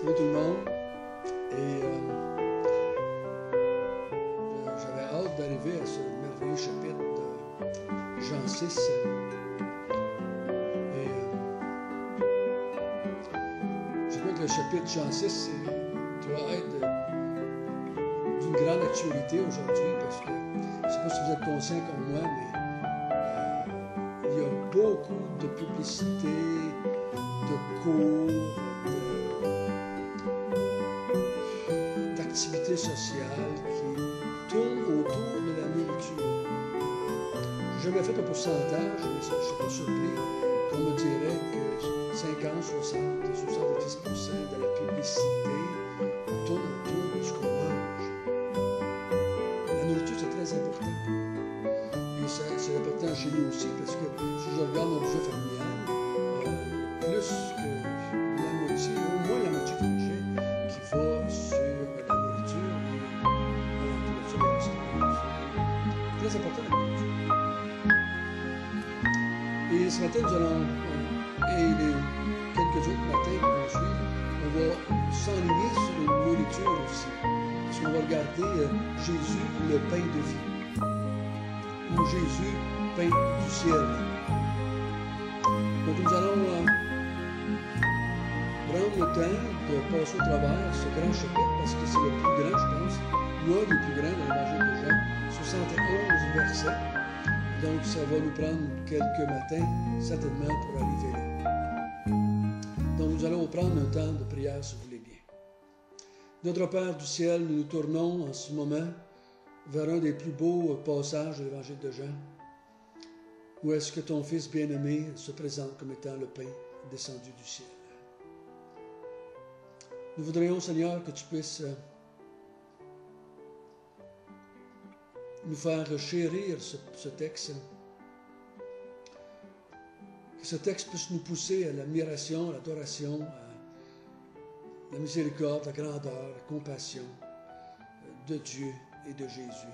Salut tout le monde. Et j'avais hâte d'arriver à ce merveilleux chapitre de Jean 6. Et je crois que le chapitre Jean 6 doit être d'une grande actualité aujourd'hui parce que je ne sais pas si vous êtes conscients comme moi, mais il y a beaucoup de publicité, de cours, d'activités sociales qui tournent autour de la nourriture. Je n'ai jamais fait un pourcentage, mais je ne suis pas surpris qu'on me dirait que 50, 60, 70% de la publicité tourne autour de ce qu'on mange. La nourriture, c'est très important. Et c'est important chez nous aussi, parce que si je regarde mon budget familial, plus que la moitié, au moins la moitié du budget qui va sur la nourriture et très important la nourriture. Et ce matin, nous allons, et les quelques autres matins qui vont suivre, on va s'enligner sur une nourriture aussi. Parce qu'on va regarder Jésus, le pain de vie, ou Jésus, pain du ciel. Donc nous allons prendre le temps de passer au travers ce grand chapitre, parce que c'est le plus grand, je pense, ou un des plus grands dans l'Évangile de Jean, 71 versets. Donc ça va nous prendre quelques matins, certainement, pour arriver là. Donc nous allons prendre un temps de prière, si vous voulez bien. Notre Père du ciel, nous nous tournons en ce moment vers un des plus beaux passages de l'Évangile de Jean, où est-ce que ton Fils bien-aimé se présente comme étant le pain descendu du ciel. Nous voudrions, Seigneur, que tu puisses nous faire chérir ce texte, que ce texte puisse nous pousser à l'admiration, à l'adoration, à la miséricorde, la grandeur, la compassion de Dieu et de Jésus.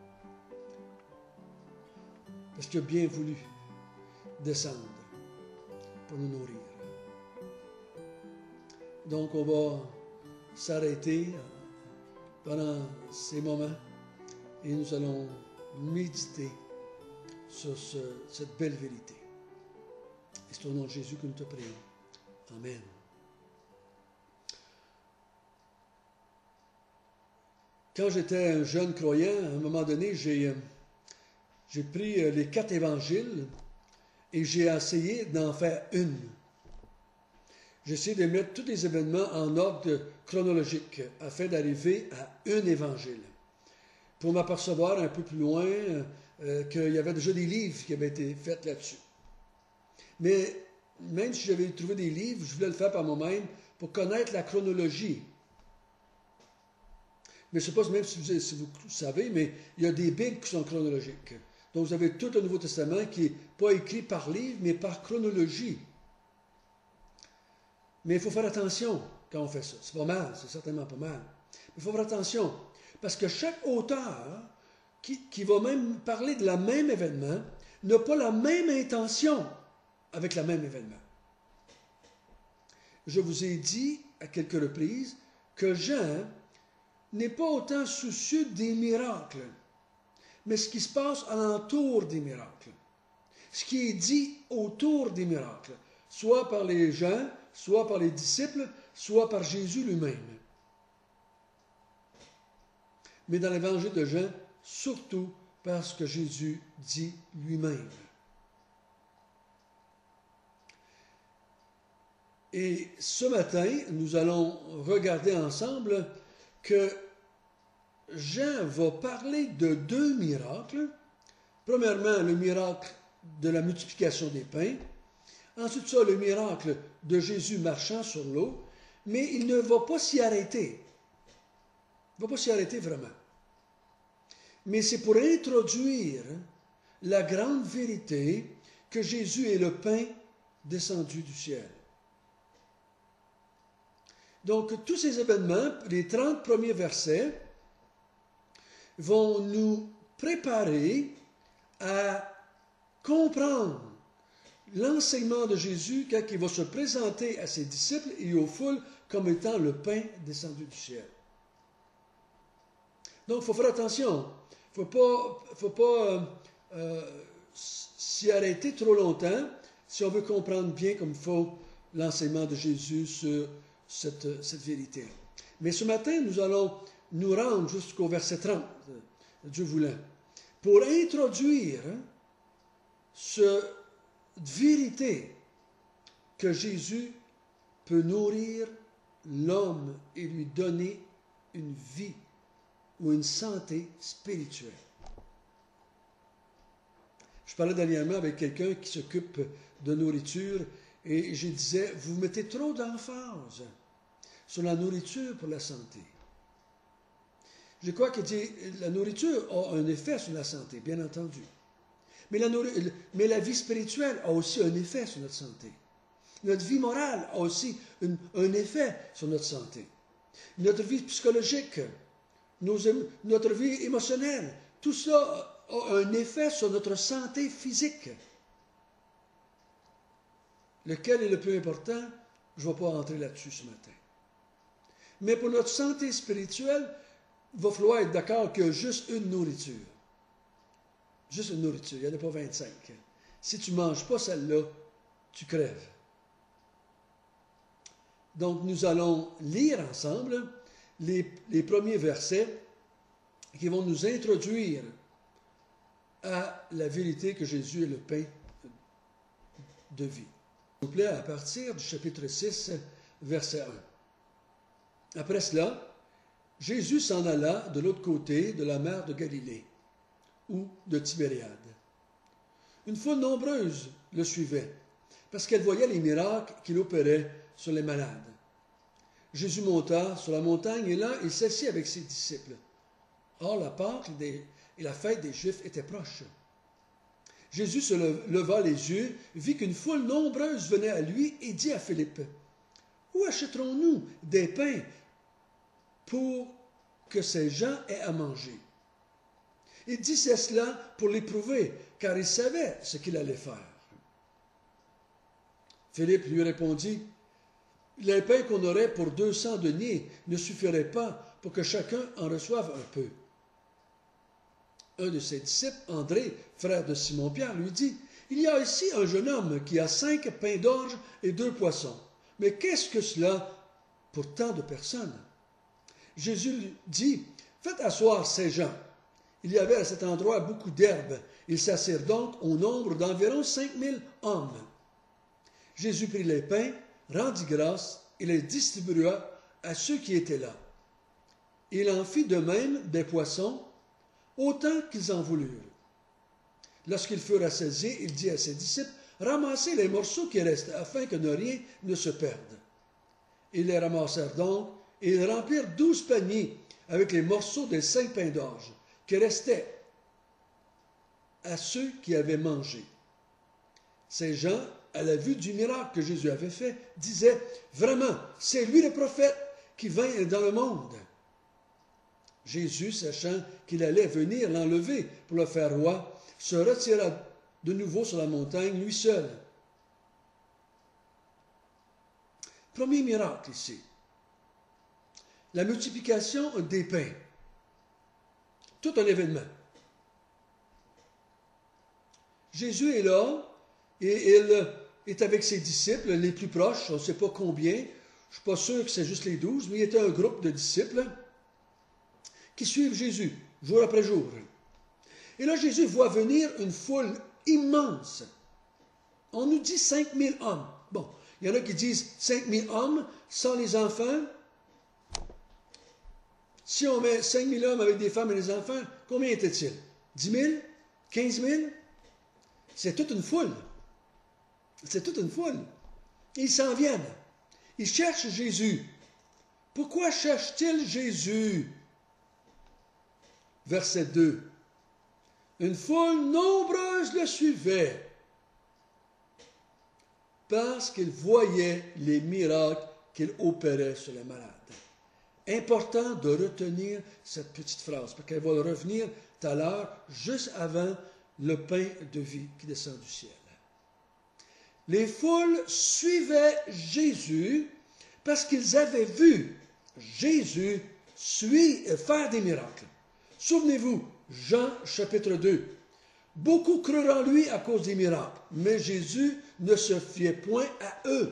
Parce qu'il a bien voulu descendre pour nous nourrir. Donc on va s'arrêter pendant ces moments et nous allons méditer sur cette belle vérité. Et c'est au nom de Jésus que nous te prions. Amen. Quand j'étais un jeune croyant, à un moment donné, j'ai pris les 4 évangiles et j'ai essayé d'en faire une. J'ai essayé de mettre tous les événements en ordre chronologique afin d'arriver à un évangile. Pour m'apercevoir un peu plus loin qu'il y avait déjà des livres qui avaient été faits là-dessus. Mais même si j'avais trouvé des livres, je voulais le faire par moi-même pour connaître la chronologie. Mais je ne sais pas même si vous savez, mais il y a des Bibles qui sont chronologiques. Donc vous avez tout le Nouveau Testament qui n'est pas écrit par livre, mais par chronologie. Mais il faut faire attention quand on fait ça. C'est pas mal, c'est certainement pas mal. Mais il faut faire attention, parce que chaque auteur qui va même parler de la même événement n'a pas la même intention avec le même événement. Je vous ai dit à quelques reprises que Jean n'est pas autant soucieux des miracles, mais ce qui se passe alentour des miracles. Ce qui est dit autour des miracles, soit par les gens, soit par les disciples, soit par Jésus lui-même. Mais dans l'évangile de Jean, surtout parce que Jésus dit lui-même. Et ce matin, nous allons regarder ensemble que Jean va parler de 2 miracles. Premièrement, le miracle de la multiplication des pains. Ensuite, ça, le miracle de Jésus marchant sur l'eau. Mais il ne va pas s'y arrêter. Il ne va pas s'y arrêter vraiment. Mais c'est pour introduire la grande vérité que Jésus est le pain descendu du ciel. Donc, tous ces événements, les 30 premiers versets, vont nous préparer à comprendre l'enseignement de Jésus quand il va se présenter à ses disciples et aux foules comme étant le pain descendu du ciel. Donc, il faut faire attention. Il ne faut pas s'y arrêter trop longtemps si on veut comprendre bien comme il faut l'enseignement de Jésus sur cette vérité. Mais ce matin, nous allons nous rendre jusqu'au verset 30, Dieu voulant, pour introduire cette vérité que Jésus peut nourrir l'homme et lui donner une vie ou une santé spirituelle. Je parlais dernièrement avec quelqu'un qui s'occupe de nourriture et je disais, vous mettez trop d'emphase sur la nourriture pour la santé. Je crois que la nourriture a un effet sur la santé, bien entendu. Mais la vie spirituelle a aussi un effet sur notre santé. Notre vie morale a aussi un effet sur notre santé. Notre vie psychologique, notre vie émotionnelle, tout ça a un effet sur notre santé physique. Lequel est le plus important? Je ne vais pas entrer là-dessus ce matin. Mais pour notre santé spirituelle, il va falloir être d'accord qu'il y a juste une nourriture. Juste une nourriture, il n'y en a pas 25. Si tu ne manges pas celle-là, tu crèves. Donc, nous allons lire ensemble les premiers versets qui vont nous introduire à la vérité que Jésus est le pain de vie. S'il vous plaît, à partir du chapitre 6, verset 1. Après cela, Jésus s'en alla de l'autre côté de la mer de Galilée, ou de Tibériade. Une foule nombreuse le suivait, parce qu'elle voyait les miracles qu'il opérait sur les malades. Jésus monta sur la montagne et là, il s'assit avec ses disciples. Or, la Pâque et la fête des Juifs étaient proches. Jésus se leva les yeux, vit qu'une foule nombreuse venait à lui et dit à Philippe, « Où achèterons-nous des pains pour que ces gens aient à manger? » Il disait cela pour l'éprouver, car il savait ce qu'il allait faire. Philippe lui répondit, « Les pains qu'on aurait pour 200 deniers ne suffiraient pas pour que chacun en reçoive un peu. » Un de ses disciples, André, frère de Simon-Pierre, lui dit, « Il y a ici un jeune homme qui a 5 pains d'orge et 2 poissons. Mais qu'est-ce que cela pour tant de personnes? » Jésus lui dit, « Faites asseoir ces gens. » Il y avait à cet endroit beaucoup d'herbes. Ils s'assirent donc au nombre d'environ 5000 hommes. Jésus prit les pains, rendit grâce et les distribua à ceux qui étaient là. Il en fit de même des poissons, autant qu'ils en voulurent. Lorsqu'ils furent rassasiés, il dit à ses disciples, « Ramassez les morceaux qui restent, afin que rien ne se perde. » Ils les ramassèrent donc, et ils remplirent 12 paniers avec les morceaux des 5 pains d'orge, qui restaient à ceux qui avaient mangé. Ces gens, à la vue du miracle que Jésus avait fait, disaient, « Vraiment, c'est lui le prophète qui vint dans le monde. » Jésus, sachant qu'il allait venir l'enlever pour le faire roi, se retira de nouveau sur la montagne, lui seul. Premier miracle ici. La multiplication des pains. Tout un événement. Jésus est là et il est avec ses disciples, les plus proches, on ne sait pas combien, je ne suis pas sûr que c'est juste les 12, mais il était un groupe de disciples qui suivent Jésus, jour après jour. Et là, Jésus voit venir une foule immense. On nous dit 5000 hommes. Bon, il y en a qui disent 5000 hommes sans les enfants. Si on met 5000 hommes avec des femmes et des enfants, combien était-il? 10 000? 15 000? C'est toute une foule. C'est toute une foule. Ils s'en viennent. Ils cherchent Jésus. Pourquoi cherchent-ils Jésus? Verset 2. Une foule nombreuse le suivait parce qu'il voyait les miracles qu'il opérait sur les malades. Important de retenir cette petite phrase, parce qu'elle va revenir tout à l'heure, juste avant le pain de vie qui descend du ciel. Les foules suivaient Jésus parce qu'ils avaient vu Jésus faire des miracles. Souvenez-vous, Jean chapitre 2. Beaucoup crurent en lui à cause des miracles, mais Jésus ne se fiait point à eux.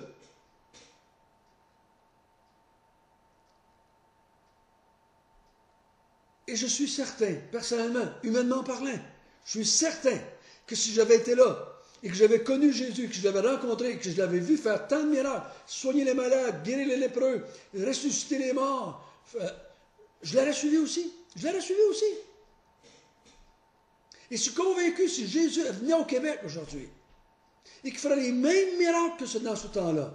Et je suis certain, personnellement, humainement parlant, je suis certain que si j'avais été là, et que j'avais connu Jésus, que je l'avais rencontré, que je l'avais vu faire tant de miracles, soigner les malades, guérir les lépreux, ressusciter les morts, je l'aurais suivi aussi. Je l'aurais suivi aussi. Et je suis convaincu, si Jésus venait au Québec aujourd'hui, et qu'il ferait les mêmes miracles que dans ce temps-là,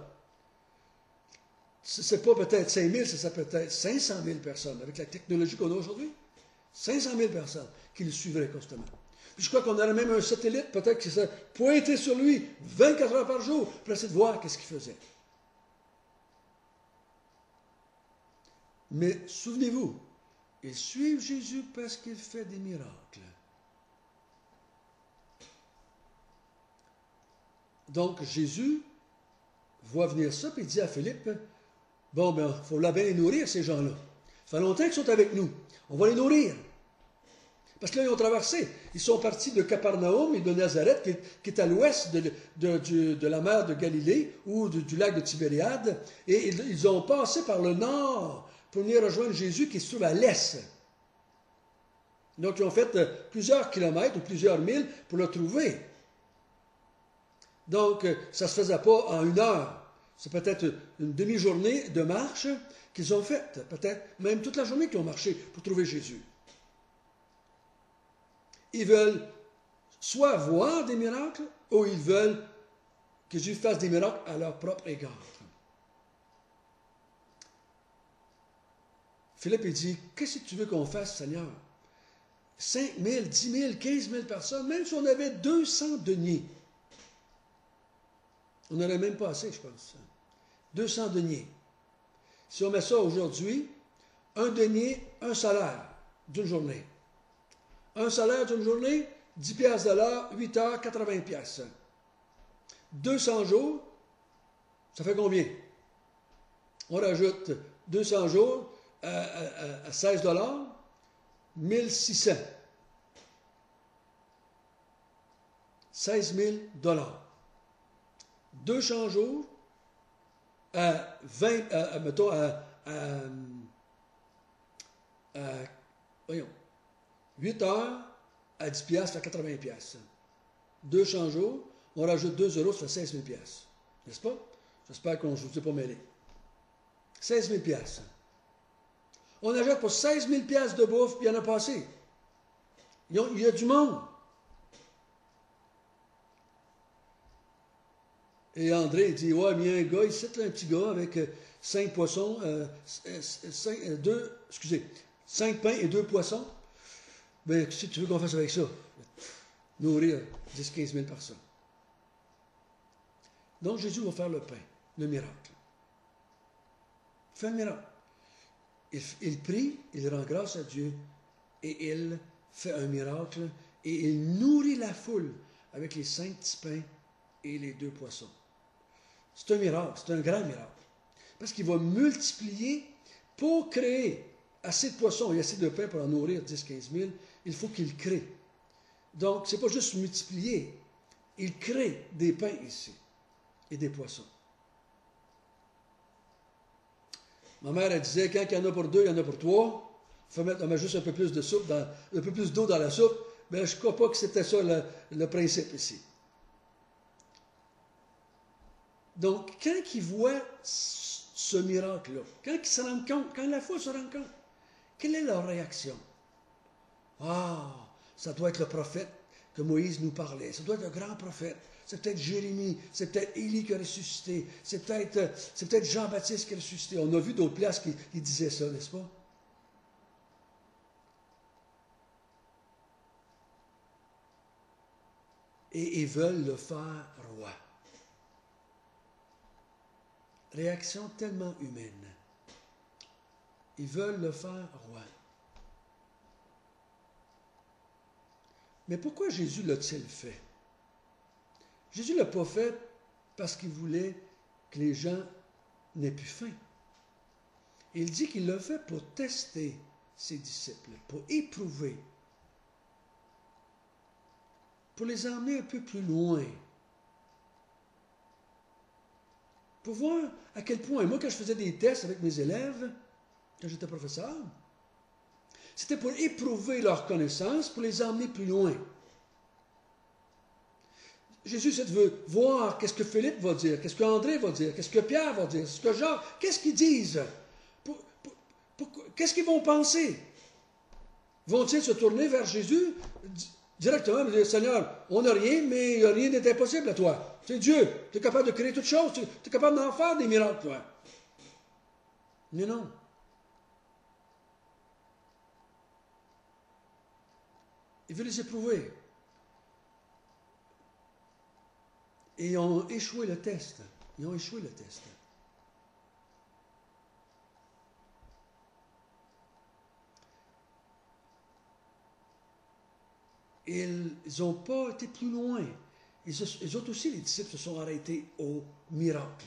ce n'est pas peut-être 5 000, c'est peut-être 500 000 personnes, avec la technologie qu'on a aujourd'hui. 500 000 personnes qui le suivraient constamment. Puis je crois qu'on aurait même un satellite, peut-être qui serait pointé sur lui 24 heures par jour pour essayer de voir qu'est-ce qu'il faisait. Mais souvenez-vous, ils suivent Jésus parce qu'il fait des miracles. Donc Jésus voit venir ça, puis il dit à Philippe, bon, ben, il faut bien les nourrir, ces gens-là. Ça fait longtemps qu'ils sont avec nous. On va les nourrir. Parce que là, ils ont traversé. Ils sont partis de Capernaum et de Nazareth, qui est à l'ouest de la mer de Galilée ou du lac de Tibériade. Et ils ont passé par le nord pour venir rejoindre Jésus qui se trouve à l'est. Donc, ils ont fait plusieurs kilomètres ou plusieurs milles pour le trouver. Donc, ça ne se faisait pas en 1 heure. C'est peut-être une demi-journée de marche qu'ils ont faite. Peut-être même toute la journée qu'ils ont marché pour trouver Jésus. Ils veulent soit voir des miracles, ou ils veulent que Jésus fasse des miracles à leur propre égard. Philippe, il dit, qu'est-ce que tu veux qu'on fasse, Seigneur? 5 000, 10 000, 15 000 personnes, même si on avait 200 deniers. On n'aurait même pas assez, je pense. 200 deniers. Si on met ça aujourd'hui, un denier, un salaire d'une journée. Un salaire d'une journée, 10 piastres de l'heure, 8 heures, 80 piastres. 200 jours, ça fait combien? On rajoute 200 jours à 16 $, 1600. 16 000 $. 200 jours à 20, mettons, voyons, 8 heures à 10 piastres, à 80 piastres. 200 jours, on rajoute 2 €, ça fait 16 000 piastres. N'est-ce pas? J'espère qu'on ne vous a pas mêlé. 16 000 piastres. On achète pour 16 000 piastres de bouffe, puis il y en a pas assez. Il y a du monde. Et André dit, ouais, mais il y a un gars, ici, un petit gars avec 5 poissons, 5 pains et 2 poissons. Ben, qu'est-ce que tu veux qu'on fasse avec ça? Nourrir 10-15 000 personnes. Donc, Jésus va faire le pain, le miracle. Il fait un miracle. Il prie, il rend grâce à Dieu, et il fait un miracle, et il nourrit la foule avec les 5 petits pains et les 2 poissons. C'est un miracle, c'est un grand miracle. Parce qu'il va multiplier pour créer assez de poissons et assez de pain pour en nourrir 10-15 000, il faut qu'il crée. Donc, ce n'est pas juste multiplier, il crée des pains ici et des poissons. Ma mère, elle disait, quand il y en a pour 2, il y en a pour 3. On met juste un peu plus de soupe, un peu plus d'eau dans la soupe. Mais je ne crois pas que c'était ça le principe ici. Donc, quand ils voient ce miracle-là, quand ils se rendent compte, quand la foi se rend compte, quelle est leur réaction? Ah, ça doit être le prophète que Moïse nous parlait. Ça doit être un grand prophète. C'est peut-être Jérémie, c'est peut-être Élie qui a ressuscité, c'est peut-être Jean-Baptiste qui a ressuscité. On a vu d'autres places qui disaient ça, n'est-ce pas? Et ils veulent le faire roi. Réaction tellement humaine. Ils veulent le faire roi. Mais pourquoi Jésus l'a-t-il fait? Jésus ne l'a pas fait parce qu'il voulait que les gens n'aient plus faim. Il dit qu'il l'a fait pour tester ses disciples, pour éprouver, pour les emmener un peu plus loin, pour voir à quel point, moi quand je faisais des tests avec mes élèves, quand j'étais professeur, c'était pour éprouver leur connaissance, pour les emmener plus loin. Jésus veut voir qu'est-ce que Philippe va dire, qu'est-ce qu'André va dire, qu'est-ce que Pierre va dire, qu'est-ce que Jacques, qu'est-ce qu'ils disent, qu'est-ce qu'ils vont penser. Vont-ils se tourner vers Jésus directement et dire, Seigneur, on n'a rien, mais rien n'est impossible à toi. Tu es Dieu, tu es capable de créer toutes choses, tu es capable d'en faire des miracles, toi. Mais non. Il veut les éprouver. Et ils ont échoué le test. Ils ont échoué le test. Ils n'ont pas été plus loin. Ils autres aussi, les disciples, se sont arrêtés au miracle.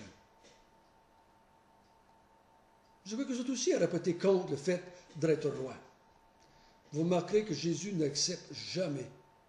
Je veux que les autres aussi auraient été contre le fait d'être roi. Vous remarquerez que Jésus n'accepte jamais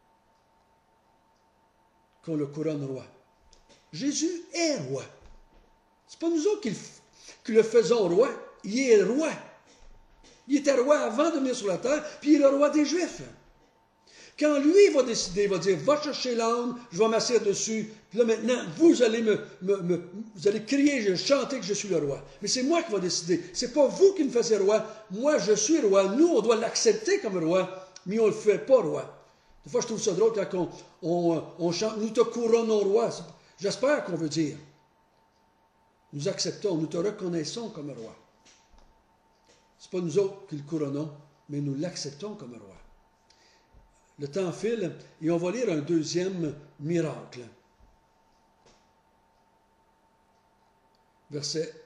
qu'on le couronne roi. Jésus est roi. Ce n'est pas nous autres qui le faisons roi. Il est roi. Il était roi avant de venir sur la terre, puis il est le roi des Juifs. Quand lui va décider, il va dire, va chercher l'âne, je vais m'asseoir dessus, puis là maintenant, vous allez vous allez crier, chanter que je suis le roi. Mais c'est moi qui vais décider. C'est pas vous qui me faites roi. Moi, je suis roi. Nous, on doit l'accepter comme roi, mais on ne le fait pas roi. Des fois, je trouve ça drôle quand on chante, nous te couronnons roi. J'espère qu'on veut dire, nous acceptons, nous te reconnaissons comme roi. Ce n'est pas nous autres qui le couronnons, mais nous l'acceptons comme roi. Le temps file et on va lire un deuxième miracle. Verset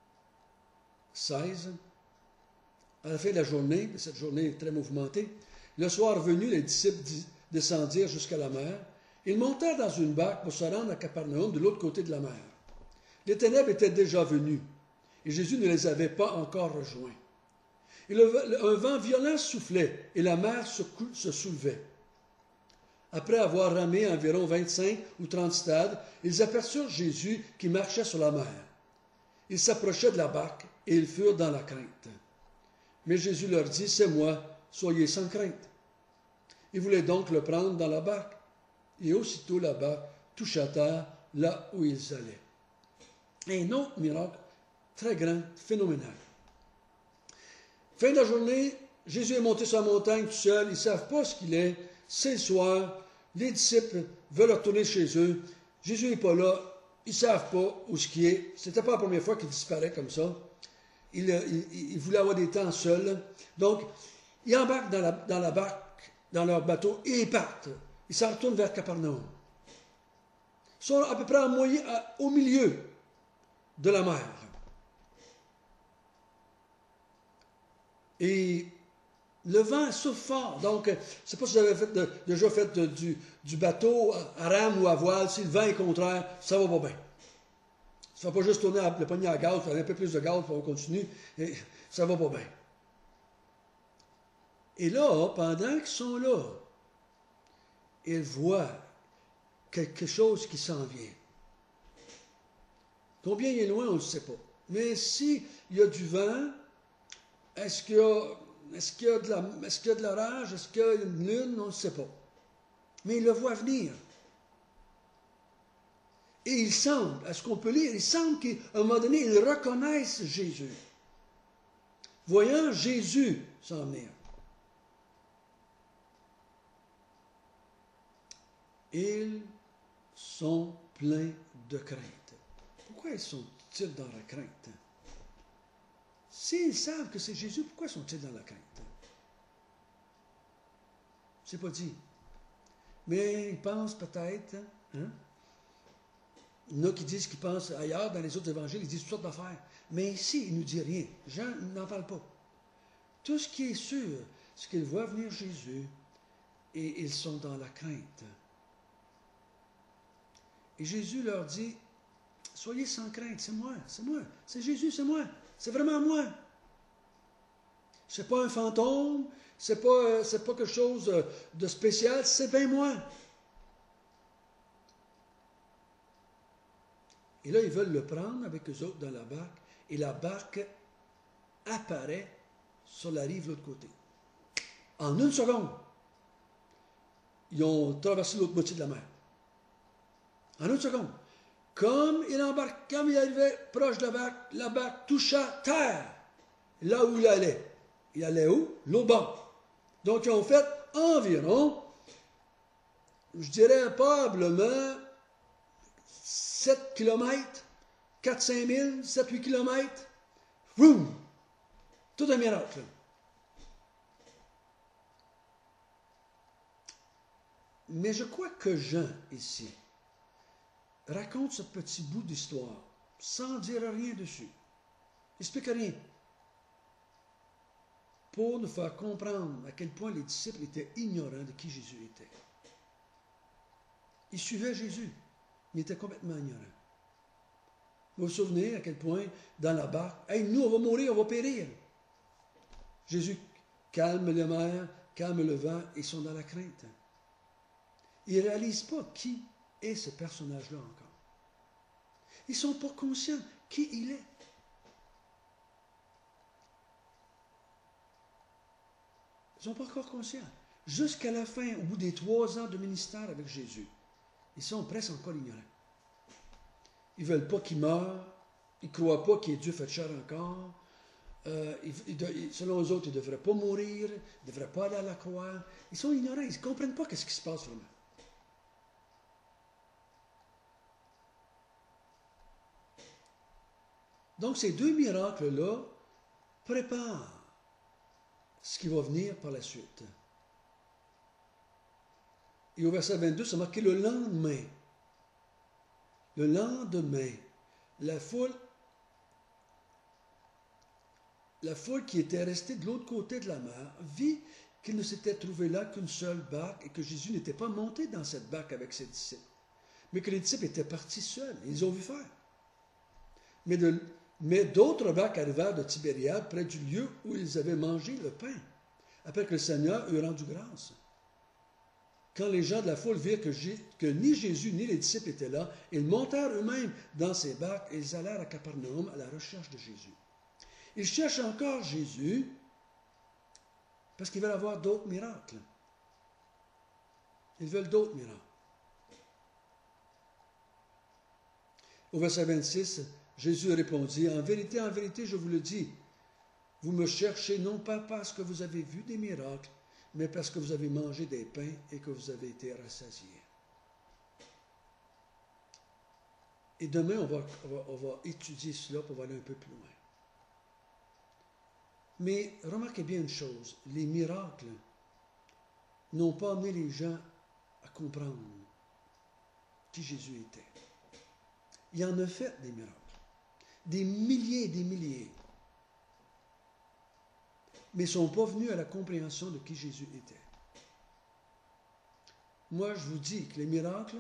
16. À la fin de la journée, cette journée est très mouvementée, le soir venu, les disciples descendirent jusqu'à la mer. Ils montèrent dans une barque pour se rendre à Capernaum de l'autre côté de la mer. Les ténèbres étaient déjà venues et Jésus ne les avait pas encore rejoints. Et un vent violent soufflait et la mer se soulevait. Après avoir ramé environ 25 ou 30 stades, ils aperçurent Jésus qui marchait sur la mer. Ils s'approchaient de la barque et ils furent dans la crainte. Mais Jésus leur dit, c'est moi, soyez sans crainte. Ils voulaient donc le prendre dans la barque. Et aussitôt la barque toucha terre là où ils allaient. Un autre miracle très grand, phénoménal. Fin de la journée, Jésus est monté sur la montagne tout seul. Ils ne savent pas ce qu'il est. C'est le soir. Les disciples veulent retourner chez eux. Jésus n'est pas là. Ils ne savent pas où ce qu'il est. Ce n'était pas la première fois qu'il disparaît comme ça. Il voulait avoir des temps seuls. Donc, ils embarquent dans la barque, dans leur bateau, et ils partent. Ils s'en retournent vers Capernaum. Ils sont à peu près au milieu de la mer. Et le vent souffle fort. Donc, je ne sais pas si vous avez déjà fait du bateau à rame ou à voile. Si le vent est contraire, ça va pas bien. Ça ne va pas juste tourner le poignet à gaz, faire un peu plus de gaz, puis on continue. Et ça va pas bien. Et là, pendant qu'ils sont là, ils voient quelque chose qui s'en vient. Combien il est loin, on ne le sait pas. Mais s'il y a du vent, est-ce qu'il y a de l'orage? Est-ce qu'il y a une lune? On ne sait pas. Mais il le voit venir. Et il semble, à ce qu'on peut lire, il semble qu'à un moment donné, ils reconnaissent Jésus. Voyant Jésus s'en venir. Ils sont pleins de crainte. Pourquoi sont-ils dans la crainte? S'ils savent que c'est Jésus, pourquoi sont-ils dans la crainte? C'est pas dit. Mais ils pensent peut-être, hein? Il y en a qui disent qu'ils pensent ailleurs, dans les autres évangiles, ils disent toutes sortes d'affaires. Mais ici, il ne nous dit rien. Jean n'en parle pas. Tout ce qui est sûr, c'est qu'ils voient venir Jésus et ils sont dans la crainte. Et Jésus leur dit, soyez sans crainte, c'est moi, c'est Jésus, c'est moi, c'est vraiment moi. C'est pas un fantôme, c'est pas quelque chose de spécial, c'est bien moi. Et là, ils veulent le prendre avec eux autres dans la barque, et la barque apparaît sur la rive de l'autre côté. En une seconde, ils ont traversé l'autre moitié de la mer. En une seconde. Comme il arrivait proche de la barque toucha terre, là où il allait. Il allait où? L'autre bord. Donc, ils ont fait environ, je dirais probablement 7 km, 4-5 000, 7-8 km. Boum! Tout un miracle. Mais je crois que Jean, ici, raconte ce petit bout d'histoire sans dire rien dessus. Il n'explique rien. Pour nous faire comprendre à quel point les disciples étaient ignorants de qui Jésus était. Ils suivaient Jésus, mais ils étaient complètement ignorants. Vous vous souvenez à quel point, dans la barque, « Hey, nous, on va mourir, on va périr. » Jésus calme la mer, calme le vent, et ils sont dans la crainte. Ils ne réalisent pas qui est ce personnage-là encore. Ils ne sont pas conscients qui il est. Ils ne sont pas encore conscients. Jusqu'à la fin, au bout des 3 ans de ministère avec Jésus, ils sont presque encore ignorants. Ils ne veulent pas qu'il meure. Ils ne croient pas qu'il est Dieu fait chair encore. Selon eux autres, ils ne devraient pas mourir. Ils ne devraient pas aller à la croix. Ils sont ignorants. Ils ne comprennent pas ce qui se passe vraiment. Donc, ces 2 miracles-là préparent ce qui va venir par la suite. Et au verset 22, c'est marqué le lendemain. Le lendemain, la foule qui était restée de l'autre côté de la mer vit qu'il ne s'était trouvé là qu'une seule barque et que Jésus n'était pas monté dans cette barque avec ses disciples, mais que les disciples étaient partis seuls. Ils ont vu faire. Mais d'autres barques arrivèrent de Tibériade, près du lieu où ils avaient mangé le pain, après que le Seigneur eut rendu grâce. Quand les gens de la foule virent que ni Jésus ni les disciples étaient là, ils montèrent eux-mêmes dans ces barques et ils allèrent à Capernaum à la recherche de Jésus. Ils cherchent encore Jésus parce qu'ils veulent avoir d'autres miracles. Ils veulent d'autres miracles. Au verset 26, Jésus répondit, en vérité, je vous le dis, vous me cherchez non pas parce que vous avez vu des miracles, mais parce que vous avez mangé des pains et que vous avez été rassasiés. Et demain, on va étudier cela pour aller un peu plus loin. Mais remarquez bien une chose, les miracles n'ont pas amené les gens à comprendre qui Jésus était. Il en a fait des miracles. Des milliers et des milliers. Mais ils ne sont pas venus à la compréhension de qui Jésus était. Moi, je vous dis que les miracles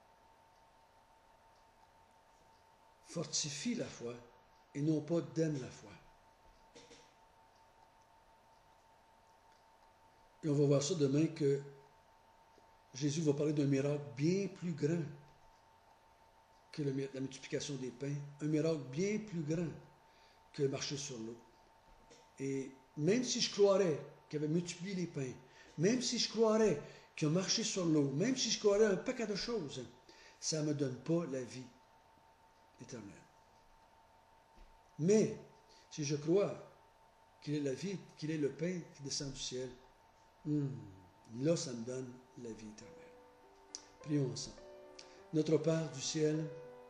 fortifient la foi et non pas donnent la foi. Et on va voir ça demain que Jésus va parler d'un miracle bien plus grand que la multiplication des pains, un miracle bien plus grand que marcher sur l'eau. Et même si je croirais qu'il avait multiplié les pains, même si je croirais qu'il a marché sur l'eau, même si je croirais un paquet de choses, ça ne me donne pas la vie éternelle. Mais si je crois qu'il est la vie, qu'il est le pain qui descend du ciel, là, ça me donne la vie éternelle. Prions ensemble. Notre Père du ciel,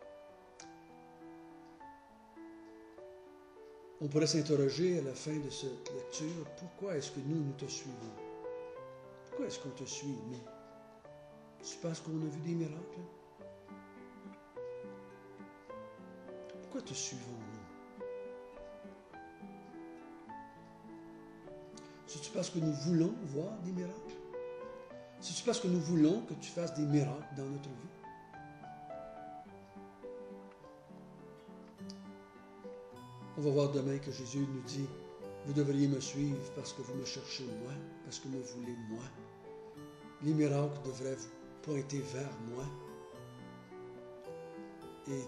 on pourrait s'interroger à la fin de cette lecture, pourquoi est-ce que nous te suivons? Pourquoi est-ce qu'on te suit, nous? Tu penses qu'on a vu des miracles? Pourquoi te suivons-nous? C'est-tu parce que nous voulons voir des miracles? C'est-tu parce que nous voulons que tu fasses des miracles dans notre vie? On va voir demain que Jésus nous dit, Vous devriez me suivre parce que vous me cherchez moi, parce que vous me voulez moi. Les miracles devraient vous pointer vers moi et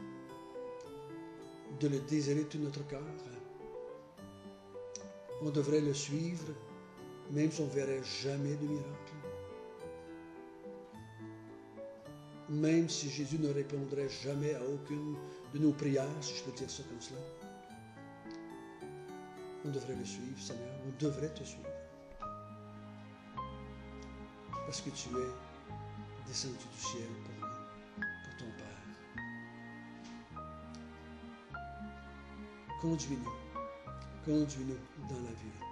de le désirer tout notre cœur. On devrait le suivre, même si on ne verrait jamais de miracle. Même si Jésus ne répondrait jamais à aucune de nos prières, si je peux dire ça comme cela. On devrait le suivre, Seigneur. On devrait te suivre. Parce que tu es descendu du ciel pour nous, pour ton Père. Conduis-nous dans la vérité.